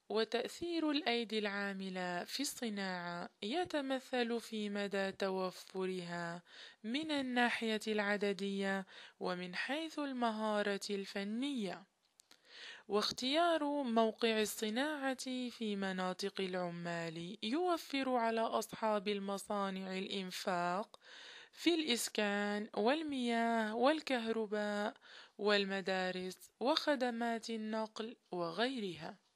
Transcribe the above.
وتأثير الأيدي العاملة في الصناعة يتمثل في مدى توفرها من الناحية العددية ومن حيث المهارة الفنية. واختيار موقع الصناعة في مناطق العمال يوفر على أصحاب المصانع الإنفاق في الإسكان والمياه والكهرباء والمدارس وخدمات النقل وغيرها.